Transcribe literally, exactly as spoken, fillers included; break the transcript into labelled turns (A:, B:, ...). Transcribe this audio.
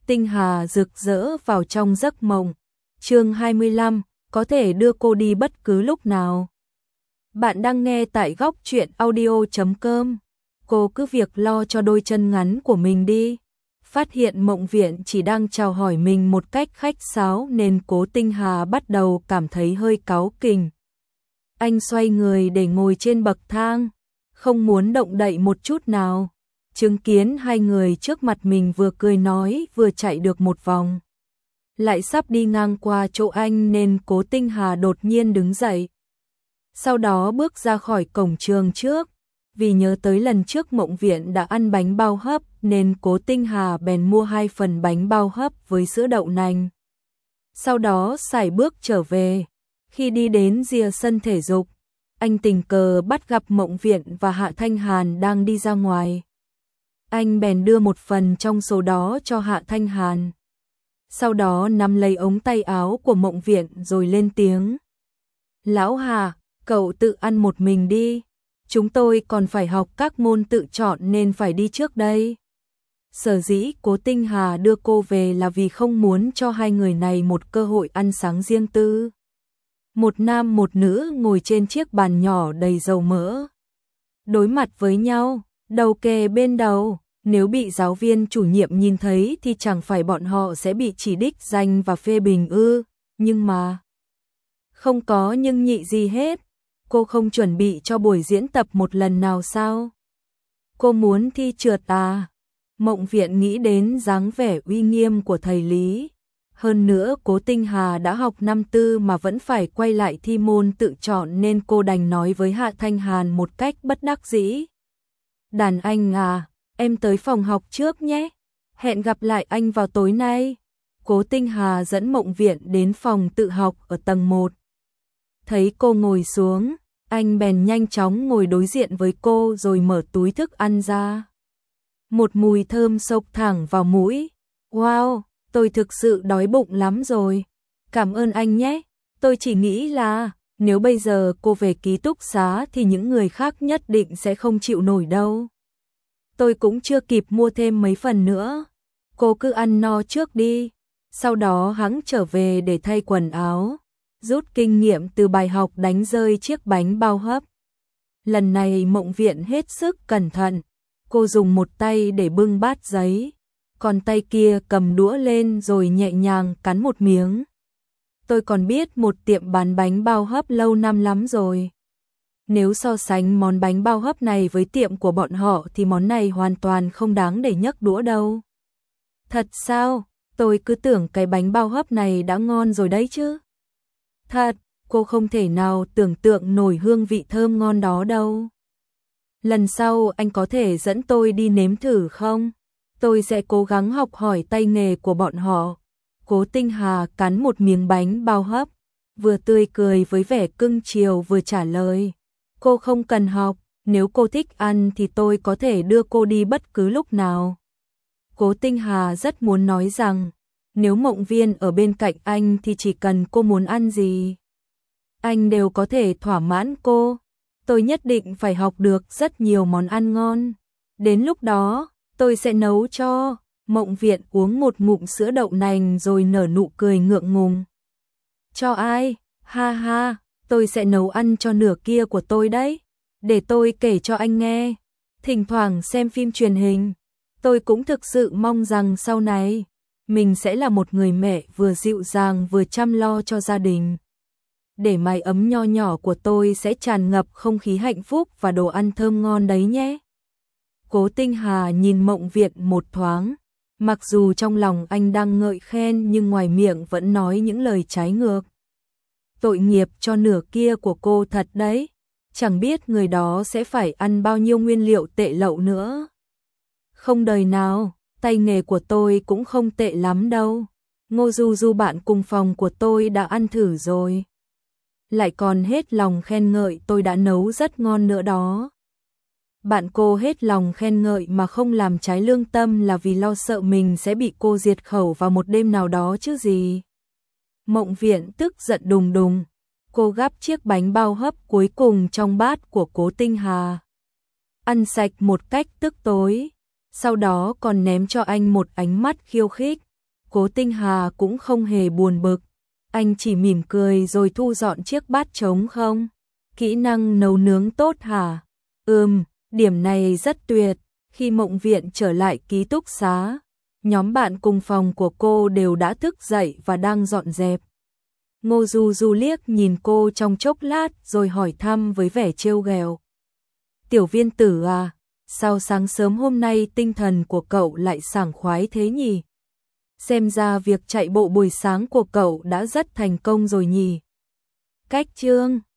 A: Tinh Hà rực rỡ vào trong giấc mộng. Chương hai mươi lăm, có thể đưa cô đi bất cứ lúc nào. Bạn đang nghe tại góc truyện audio chấm com. Cô cứ việc lo cho đôi chân ngắn của mình đi. Phát hiện Mộng Viện chỉ đang chào hỏi mình một cách khách sáo nên Cố Tinh Hà bắt đầu cảm thấy hơi cáu kỉnh. Anh xoay người để ngồi trên bậc thang, không muốn động đậy một chút nào. Chứng kiến hai người trước mặt mình vừa cười nói vừa chạy được một vòng. Lại sắp đi ngang qua chỗ anh nên Cố Tinh Hà đột nhiên đứng dậy. Sau đó bước ra khỏi cổng trường trước. Vì nhớ tới lần trước Mộng Viện đã ăn bánh bao hấp nên Cố Tinh Hà bèn mua hai phần bánh bao hấp với sữa đậu nành. Sau đó sải bước trở về. Khi đi đến rìa sân thể dục, anh tình cờ bắt gặp Mộng Viện và Hạ Thanh Hàn đang đi ra ngoài. Anh bèn đưa một phần trong số đó cho Hạ Thanh Hàn. Sau đó nắm lấy ống tay áo của Mộng Viện rồi lên tiếng. Lão Hà, cậu tự ăn một mình đi. Chúng tôi còn phải học các môn tự chọn nên phải đi trước đây. Sở dĩ Cố Tinh Hà đưa cô về là vì không muốn cho hai người này một cơ hội ăn sáng riêng tư. Một nam một nữ ngồi trên chiếc bàn nhỏ đầy dầu mỡ. Đối mặt với nhau, đầu kề bên đầu. Nếu bị giáo viên chủ nhiệm nhìn thấy thì chẳng phải bọn họ sẽ bị chỉ đích danh và phê bình ư. Nhưng mà không có nhưng nhị gì hết. Cô không chuẩn bị cho buổi diễn tập một lần nào sao? Cô muốn thi trượt à? Mộng Viện nghĩ đến dáng vẻ uy nghiêm của thầy Lý. Hơn nữa Cố Tinh Hà đã học năm tư mà vẫn phải quay lại thi môn tự chọn nên cô đành nói với Hạ Thanh Hàn một cách bất đắc dĩ. Đàn anh à, em tới phòng học trước nhé. Hẹn gặp lại anh vào tối nay. Cố Tinh Hà dẫn Mộng Viện đến phòng tự học ở tầng một. Thấy cô ngồi xuống, anh bèn nhanh chóng ngồi đối diện với cô rồi mở túi thức ăn ra. Một mùi thơm xộc thẳng vào mũi. Wow, tôi thực sự đói bụng lắm rồi. Cảm ơn anh nhé. Tôi chỉ nghĩ là nếu bây giờ cô về ký túc xá thì những người khác nhất định sẽ không chịu nổi đâu. Tôi cũng chưa kịp mua thêm mấy phần nữa. Cô cứ ăn no trước đi. Sau đó hắn trở về để thay quần áo. Rút kinh nghiệm từ bài học đánh rơi chiếc bánh bao hấp. Lần này Mộng Viện hết sức cẩn thận. Cô dùng một tay để bưng bát giấy, còn tay kia cầm đũa lên rồi nhẹ nhàng cắn một miếng. Tôi còn biết một tiệm bán bánh bao hấp lâu năm lắm rồi. Nếu so sánh món bánh bao hấp này với tiệm của bọn họ thì món này hoàn toàn không đáng để nhấc đũa đâu. Thật sao? Tôi cứ tưởng cái bánh bao hấp này đã ngon rồi đấy chứ. Thật, cô không thể nào tưởng tượng nổi hương vị thơm ngon đó đâu. Lần sau anh có thể dẫn tôi đi nếm thử không? Tôi sẽ cố gắng học hỏi tay nghề của bọn họ. Cố Tinh Hà cắn một miếng bánh bao hấp, vừa tươi cười với vẻ cưng chiều vừa trả lời. Cô không cần học, nếu cô thích ăn thì tôi có thể đưa cô đi bất cứ lúc nào. Cố Tinh Hà rất muốn nói rằng, nếu Mộng Viên ở bên cạnh anh thì chỉ cần cô muốn ăn gì, anh đều có thể thỏa mãn cô. Tôi nhất định phải học được rất nhiều món ăn ngon. Đến lúc đó, tôi sẽ nấu cho. Mộng Viện uống một ngụm sữa đậu nành rồi nở nụ cười ngượng ngùng. Cho ai? Ha ha, tôi sẽ nấu ăn cho nửa kia của tôi đấy. Để tôi kể cho anh nghe. Thỉnh thoảng xem phim truyền hình. Tôi cũng thực sự mong rằng sau này, mình sẽ là một người mẹ vừa dịu dàng vừa chăm lo cho gia đình. Để mái ấm nho nhỏ của tôi sẽ tràn ngập không khí hạnh phúc và đồ ăn thơm ngon đấy nhé. Cố Tinh Hà nhìn Mộng Viện một thoáng. Mặc dù trong lòng anh đang ngợi khen nhưng ngoài miệng vẫn nói những lời trái ngược. Tội nghiệp cho nửa kia của cô thật đấy. Chẳng biết người đó sẽ phải ăn bao nhiêu nguyên liệu tệ lậu nữa. Không đời nào, tay nghề của tôi cũng không tệ lắm đâu. Ngô Du Du bạn cùng phòng của tôi đã ăn thử rồi. Lại còn hết lòng khen ngợi tôi đã nấu rất ngon nữa đó. Bạn cô hết lòng khen ngợi mà không làm trái lương tâm là vì lo sợ mình sẽ bị cô diệt khẩu vào một đêm nào đó chứ gì. Mộng Viện tức giận đùng đùng. Cô gắp chiếc bánh bao hấp cuối cùng trong bát của Cố Tinh Hà. Ăn sạch một cách tức tối. Sau đó còn ném cho anh một ánh mắt khiêu khích. Cố Tinh Hà cũng không hề buồn bực, anh chỉ mỉm cười rồi thu dọn chiếc bát trống không. Kỹ năng nấu nướng tốt hả? Ừm, điểm này rất tuyệt. Khi Mộng Viện trở lại ký túc xá, nhóm bạn cùng phòng của cô đều đã thức dậy và đang dọn dẹp. Ngô Du Du liếc nhìn cô trong chốc lát rồi hỏi thăm với vẻ trêu ghẹo. Tiểu Viên tử à, sao sáng sớm hôm nay tinh thần của cậu lại sảng khoái thế nhỉ? Xem ra việc chạy bộ buổi sáng của cậu đã rất thành công rồi nhỉ? Cách chương